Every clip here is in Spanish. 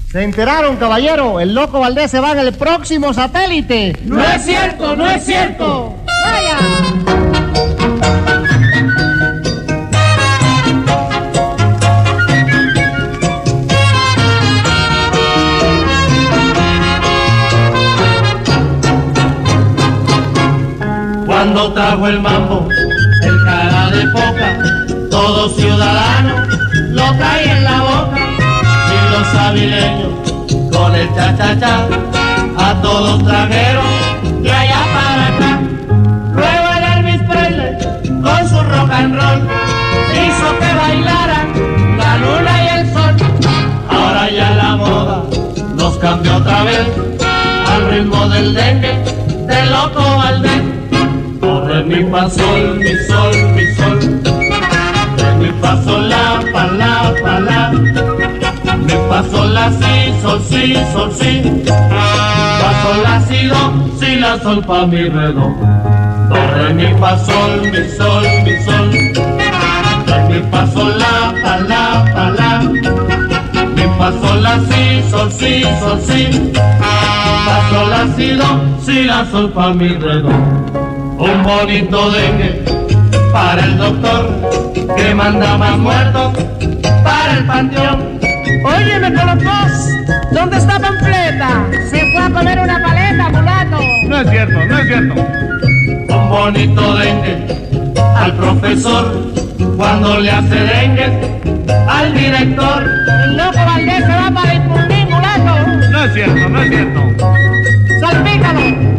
¿Se enteraron, caballero? El loco Valdés se va en el próximo satélite. ¡No es cierto, no es cierto! ¡Vaya! Cuando trajo el mambo, el cara de foca, todo ciudadano lo trae en la boca. Y los avileños con el cha-cha-cha, a todos trajeron de allá para acá. Luego el Elvis Presley con su rock and roll hizo que bailaran la luna y el sol. Ahora ya la moda nos cambió otra vez al ritmo del dengue, del loco Valdés. Re mi fa sol, mi sol, mi sol. Re mi fa sol la pa la. Mi fa sol la si, sol si, sol si. Fa sol la si do, si la sol pa mi re do. Do re mi fa sol, mi sol, mi sol. Re mi fa sol la pa la. Mi fa sol la si, sol si, sol si. Fa sol la si do, si la sol pa mi re do. Un bonito dengue para el doctor que manda más muertos para el panteón. Óyeme con los dos, ¿dónde está Panfleta? Se fue a comer una paleta, mulato. No es cierto, no es cierto. Un bonito dengue al profesor cuando le hace dengue al director. El loco Valdés se va para difundir, mulato. No es cierto, no es cierto. ¡Salpícalo!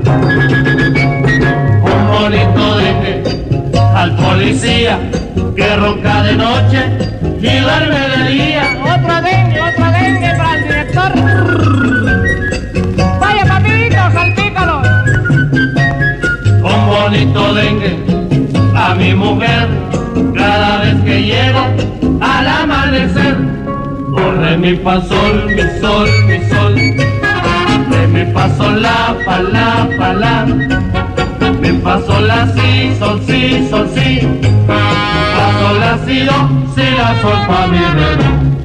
Un bonito dengue al policía que ronca de noche y duerme de día. Otro dengue para el director. Vaya papito, salpícalo. Un bonito dengue a mi mujer cada vez que llega al amanecer. Do re mi fa sol, mi sol, mi sol. Re mi fa sol la pa la. Mi fa sol la si, sol si, sol si. Fa sol la si do, si la sol pa mi re do.